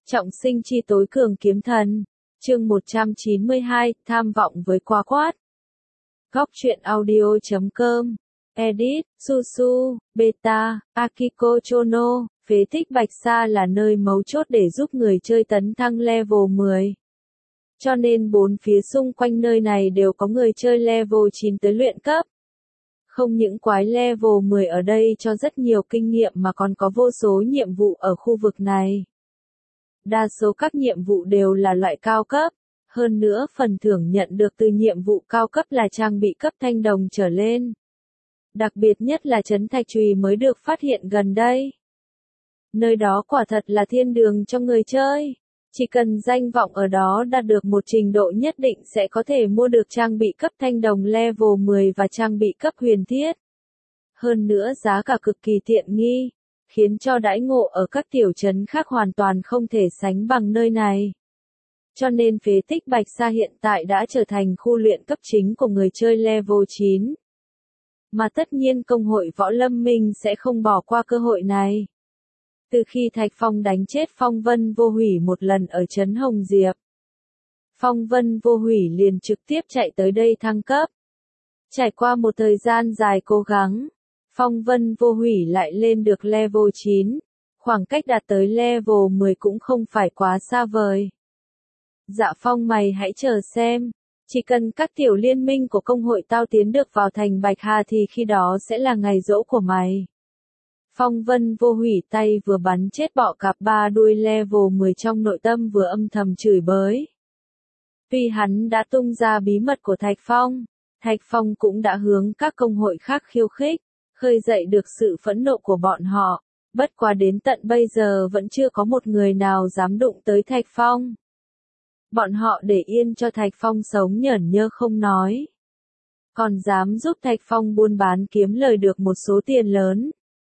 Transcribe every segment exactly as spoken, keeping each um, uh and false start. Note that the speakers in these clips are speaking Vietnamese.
Trọng sinh chi tối cường kiếm thần. Chương một trăm chín mươi hai, tham vọng với quá quát. Góc truyện audio chấm com. Edit, Susu, Beta, Akiko Chono. Phế tích Bạch Sa là nơi mấu chốt để giúp người chơi tấn thăng level mười. Cho nên bốn phía xung quanh nơi này đều có người chơi level chín tới luyện cấp. Không những quái level mười ở đây cho rất nhiều kinh nghiệm mà còn có vô số nhiệm vụ ở khu vực này. Đa số các nhiệm vụ đều là loại cao cấp, hơn nữa phần thưởng nhận được từ nhiệm vụ cao cấp là trang bị cấp thanh đồng trở lên. Đặc biệt nhất là trấn thạch chùy mới được phát hiện gần đây. Nơi đó quả thật là thiên đường cho người chơi. Chỉ cần danh vọng ở đó đạt được một trình độ nhất định sẽ có thể mua được trang bị cấp thanh đồng level mười và trang bị cấp huyền thiết. Hơn nữa giá cả cực kỳ tiện nghi, khiến cho đãi ngộ ở các tiểu trấn khác hoàn toàn không thể sánh bằng nơi này. Cho nên phế tích Bạch Sa hiện tại đã trở thành khu luyện cấp chính của người chơi level chín. Mà tất nhiên công hội Võ Lâm Minh sẽ không bỏ qua cơ hội này. Từ khi Thạch Phong đánh chết Phong Vân Vô Hủy một lần ở trấn Hồng Diệp, Phong Vân Vô Hủy liền trực tiếp chạy tới đây thăng cấp. Trải qua một thời gian dài cố gắng, Phong Vân Vô Hủy lại lên được level chín, khoảng cách đạt tới level mười cũng không phải quá xa vời. Dạ Phong mày hãy chờ xem, chỉ cần các tiểu liên minh của công hội tao tiến được vào thành Bạch Hà thì khi đó sẽ là ngày giỗ của mày. Phong Vân Vô Hủy tay vừa bắn chết bọ cạp ba đuôi level mười trong nội tâm vừa âm thầm chửi bới. Tuy hắn đã tung ra bí mật của Thạch Phong, Thạch Phong cũng đã hướng các công hội khác khiêu khích, khơi dậy được sự phẫn nộ của bọn họ, bất quá đến tận bây giờ vẫn chưa có một người nào dám đụng tới Thạch Phong. Bọn họ để yên cho Thạch Phong sống nhởn nhơ không nói, còn dám giúp Thạch Phong buôn bán kiếm lời được một số tiền lớn.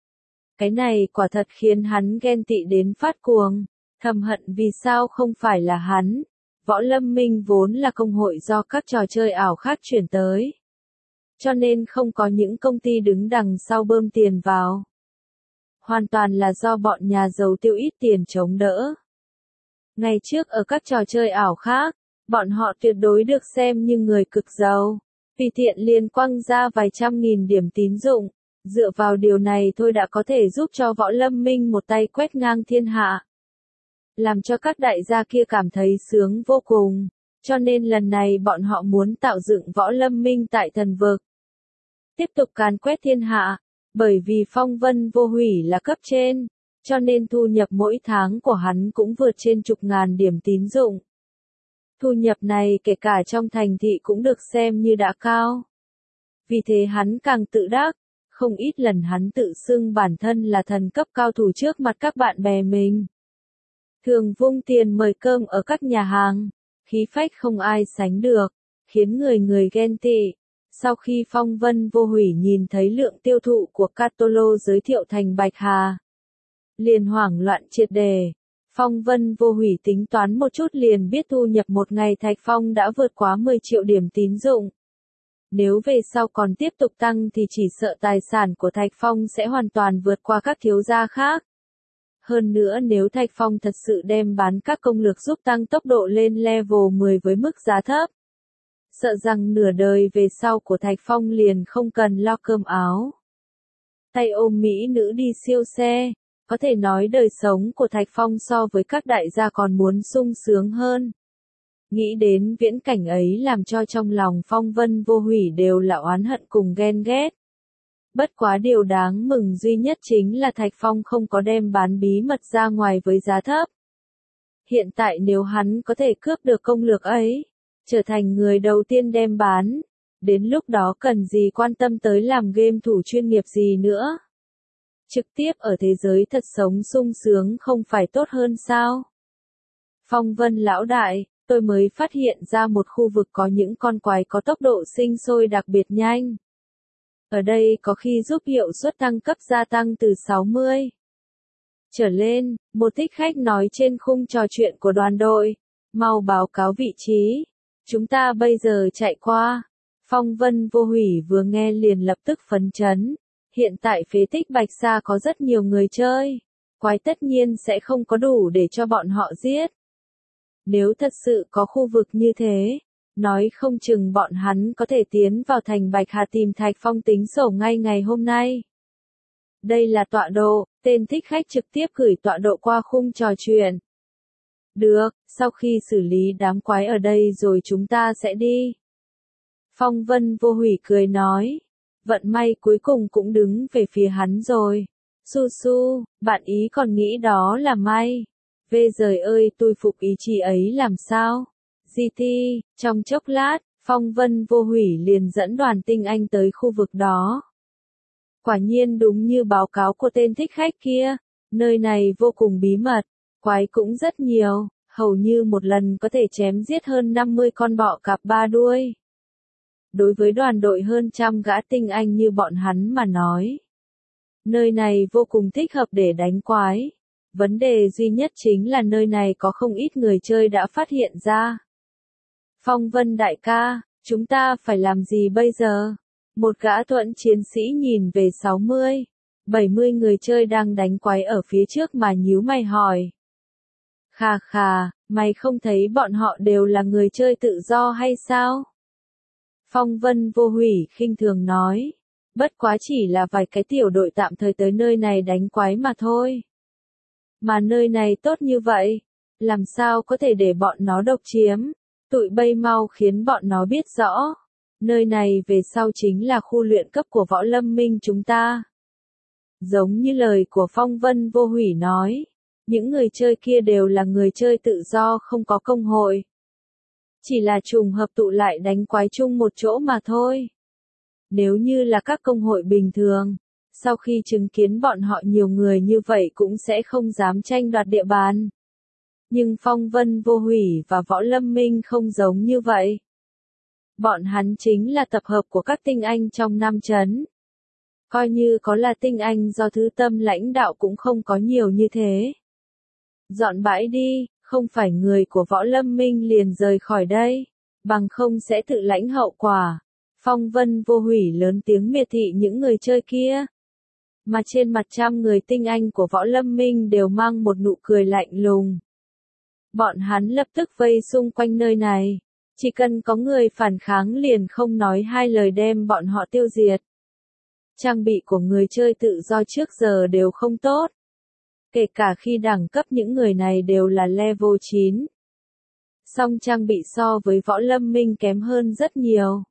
Cái này quả thật khiến hắn ghen tị đến phát cuồng, thầm hận vì sao không phải là hắn. Võ Lâm Minh vốn là công hội do các trò chơi ảo khác chuyển tới, cho nên không có những công ty đứng đằng sau bơm tiền vào. Hoàn toàn là do bọn nhà giàu tiêu ít tiền chống đỡ. Ngày trước ở các trò chơi ảo khác, bọn họ tuyệt đối được xem như người cực giàu, vì tiện liền quăng ra vài trăm nghìn điểm tín dụng. Dựa vào điều này thôi đã có thể giúp cho Võ Lâm Minh một tay quét ngang thiên hạ. Làm cho các đại gia kia cảm thấy sướng vô cùng. Cho nên lần này bọn họ muốn tạo dựng Võ Lâm Minh tại thần vực. Tiếp tục càn quét thiên hạ. Bởi vì Phong Vân Vô Hủy là cấp trên. Cho nên thu nhập mỗi tháng của hắn cũng vượt trên chục ngàn điểm tín dụng. Thu nhập này kể cả trong thành thị cũng được xem như đã cao. Vì thế hắn càng tự đắc. Không ít lần hắn tự xưng bản thân là thần cấp cao thủ trước mặt các bạn bè mình. Thường vung tiền mời cơm ở các nhà hàng, khí phách không ai sánh được, khiến người người ghen tị. Sau khi Phong Vân Vô Hủy nhìn thấy lượng tiêu thụ của Catolo giới thiệu thành Bạch Hà, liền hoảng loạn triệt đề. Phong Vân Vô Hủy tính toán một chút liền biết thu nhập một ngày Thạch Phong đã vượt quá mười triệu điểm tín dụng. Nếu về sau còn tiếp tục tăng thì chỉ sợ tài sản của Thạch Phong sẽ hoàn toàn vượt qua các thiếu gia khác. Hơn nữa nếu Thạch Phong thật sự đem bán các công lược giúp tăng tốc độ lên level mười với mức giá thấp, sợ rằng nửa đời về sau của Thạch Phong liền không cần lo cơm áo. Tay ôm mỹ nữ đi siêu xe, có thể nói đời sống của Thạch Phong so với các đại gia còn muốn sung sướng hơn. Nghĩ đến viễn cảnh ấy làm cho trong lòng Phong Vân Vô Hủy đều là oán hận cùng ghen ghét. Bất quá điều đáng mừng duy nhất chính là Thạch Phong không có đem bán bí mật ra ngoài với giá thấp. Hiện tại nếu hắn có thể cướp được công lược ấy, trở thành người đầu tiên đem bán, đến lúc đó cần gì quan tâm tới làm game thủ chuyên nghiệp gì nữa. Trực tiếp ở thế giới thật sống sung sướng không phải tốt hơn sao? Phong Vân lão đại, tôi mới phát hiện ra một khu vực có những con quái có tốc độ sinh sôi đặc biệt nhanh. Ở đây có khi giúp hiệu suất tăng cấp gia tăng từ sáu mươi trở lên, một thích khách nói trên khung trò chuyện của đoàn đội. Mau báo cáo vị trí, chúng ta bây giờ chạy qua. Phong Vân Vô Hủy vừa nghe liền lập tức phấn chấn. Hiện tại phế tích Bạch Sa có rất nhiều người chơi. quái tất nhiên sẽ không có đủ để cho bọn họ giết. Nếu thật sự có khu vực như thế, nói không chừng bọn hắn có thể tiến vào thành Bạch Hà tìm Thạch Phong tính sổ ngay ngày hôm nay. Đây là tọa độ, tên thích khách trực tiếp gửi tọa độ qua khung trò chuyện. Được, sau khi xử lý đám quái ở đây rồi chúng ta sẽ đi. Phong Vân Vô Hủy cười nói. Vận may cuối cùng cũng đứng về phía hắn rồi. Su su, bạn ý còn nghĩ đó là may. Vê giời ơi, tôi phục ý chị ấy làm sao? giê tê, trong chốc lát, Phong Vân Vô Hủy liền dẫn đoàn tinh anh tới khu vực đó. Quả nhiên đúng như báo cáo của tên thích khách kia, nơi này vô cùng bí mật, quái cũng rất nhiều, hầu như một lần có thể chém giết hơn năm mươi con bọ cạp ba đuôi. Đối với đoàn đội hơn trăm gã tinh anh như bọn hắn mà nói, nơi này vô cùng thích hợp để đánh quái. Vấn đề duy nhất chính là nơi này có không ít người chơi đã phát hiện ra. Phong Vân đại ca, chúng ta phải làm gì bây giờ? Một gã thuẫn chiến sĩ nhìn về sáu mươi, bảy mươi người chơi đang đánh quái ở phía trước mà nhíu mày hỏi. Khà khà, mày không thấy bọn họ đều là người chơi tự do hay sao? Phong Vân Vô Hủy khinh thường nói. Bất quá chỉ là vài cái tiểu đội tạm thời tới nơi này đánh quái mà thôi. Mà nơi này tốt như vậy, làm sao có thể để bọn nó độc chiếm? Tụi bay mau khiến bọn nó biết rõ. Nơi này về sau chính là khu luyện cấp của Võ Lâm Minh chúng ta. Giống như lời của Phong Vân Vô Hủy nói, những người chơi kia đều là người chơi tự do không có công hội. Chỉ là trùng hợp tụ lại đánh quái chung một chỗ mà thôi. Nếu như là các công hội bình thường, sau khi chứng kiến bọn họ nhiều người như vậy cũng sẽ không dám tranh đoạt địa bàn. Nhưng Phong Vân Vô Hủy và Võ Lâm Minh không giống như vậy. Bọn hắn chính là tập hợp của các tinh anh trong năm trấn. Coi như có là tinh anh do thứ tâm lãnh đạo cũng không có nhiều như thế. Dọn bãi đi, không phải người của Võ Lâm Minh liền rời khỏi đây, bằng không sẽ tự lãnh hậu quả. Phong Vân Vô Hủy lớn tiếng miệt thị những người chơi kia. Mà trên mặt trăm người tinh anh của Võ Lâm Minh đều mang một nụ cười lạnh lùng. Bọn hắn lập tức vây xung quanh nơi này. Chỉ cần có người phản kháng liền không nói hai lời đem bọn họ tiêu diệt. Trang bị của người chơi tự do trước giờ đều không tốt. Kể cả khi đẳng cấp những người này đều là level chín. Song trang bị so với Võ Lâm Minh kém hơn rất nhiều.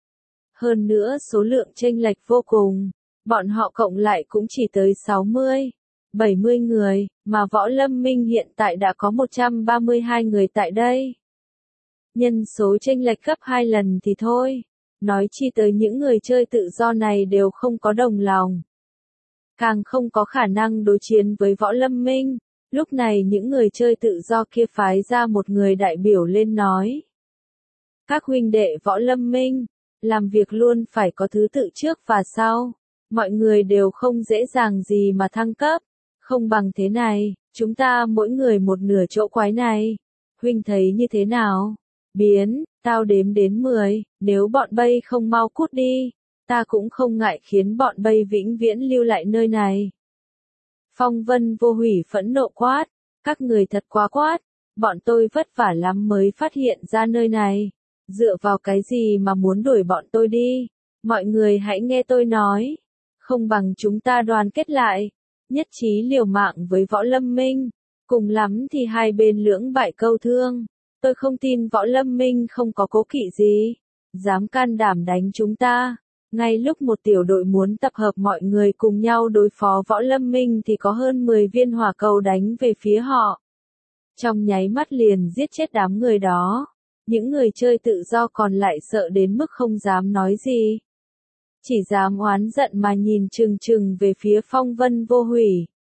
Hơn nữa số lượng chênh lệch vô cùng, bọn họ cộng lại cũng chỉ tới sáu mươi, bảy mươi người, mà Võ Lâm Minh hiện tại đã có một trăm ba mươi hai người tại đây. Nhân số chênh lệch gấp hai lần thì thôi, nói chi tới những người chơi tự do này đều không có đồng lòng. Càng không có khả năng đối chiến với Võ Lâm Minh, lúc này những người chơi tự do kia phái ra một người đại biểu lên nói. Các huynh đệ Võ Lâm Minh, làm việc luôn phải có thứ tự trước và sau, mọi người đều không dễ dàng gì mà thăng cấp, không bằng thế này, chúng ta mỗi người một nửa chỗ quái này, huynh thấy như thế nào? Biến, tao đếm đến mười, nếu bọn bay không mau cút đi, ta cũng không ngại khiến bọn bay vĩnh viễn lưu lại nơi này. Phong Vân Vô Hủy phẫn nộ quát, các người thật quá quát, bọn tôi vất vả lắm mới phát hiện ra nơi này, dựa vào cái gì mà muốn đuổi bọn tôi đi, mọi người hãy nghe tôi nói, không bằng chúng ta đoàn kết lại, nhất trí liều mạng với Võ Lâm Minh, cùng lắm thì hai bên lưỡng bại câu thương. Tôi không tin Võ Lâm Minh không có cố kỵ gì, dám can đảm đánh chúng ta. Ngay lúc một tiểu đội muốn tập hợp mọi người cùng nhau đối phó Võ Lâm Minh thì có hơn mười viên hỏa cầu đánh về phía họ. Trong nháy mắt liền giết chết đám người đó. Những người chơi tự do còn lại sợ đến mức không dám nói gì. Chỉ dám oán giận mà nhìn chừng chừng về phía Phong Vân Vô Hủy.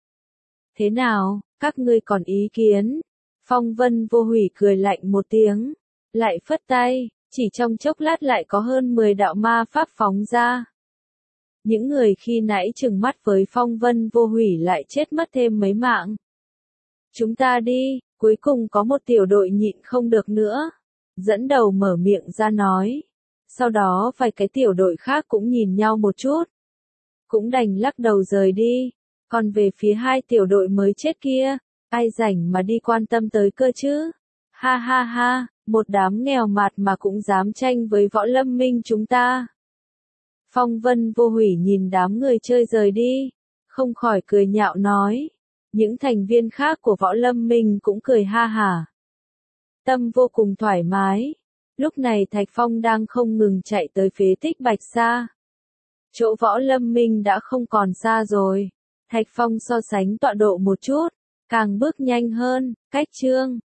Thế nào, các ngươi còn ý kiến? Phong Vân Vô Hủy cười lạnh một tiếng, lại phất tay, chỉ trong chốc lát lại có hơn mười đạo ma pháp phóng ra. Những người khi nãy trừng mắt với Phong Vân Vô Hủy lại chết mất thêm mấy mạng. Chúng ta đi, cuối cùng có một tiểu đội nhịn không được nữa. Dẫn đầu mở miệng ra nói. Sau đó vài cái tiểu đội khác cũng nhìn nhau một chút. Cũng đành lắc đầu rời đi. Còn về phía hai tiểu đội mới chết kia, ai rảnh mà đi quan tâm tới cơ chứ? Ha ha ha, một đám nghèo mạt mà cũng dám tranh với Võ Lâm Minh chúng ta. Phong Vân Vô Hủy nhìn đám người chơi rời đi, không khỏi cười nhạo nói. Những thành viên khác của Võ Lâm Minh cũng cười ha hả. Tâm vô cùng thoải mái. Lúc này Thạch Phong đang không ngừng chạy tới phế tích Bạch Sa. Chỗ Võ Lâm Minh đã không còn xa rồi. Thạch Phong so sánh tọa độ một chút, càng bước nhanh hơn, cách Trương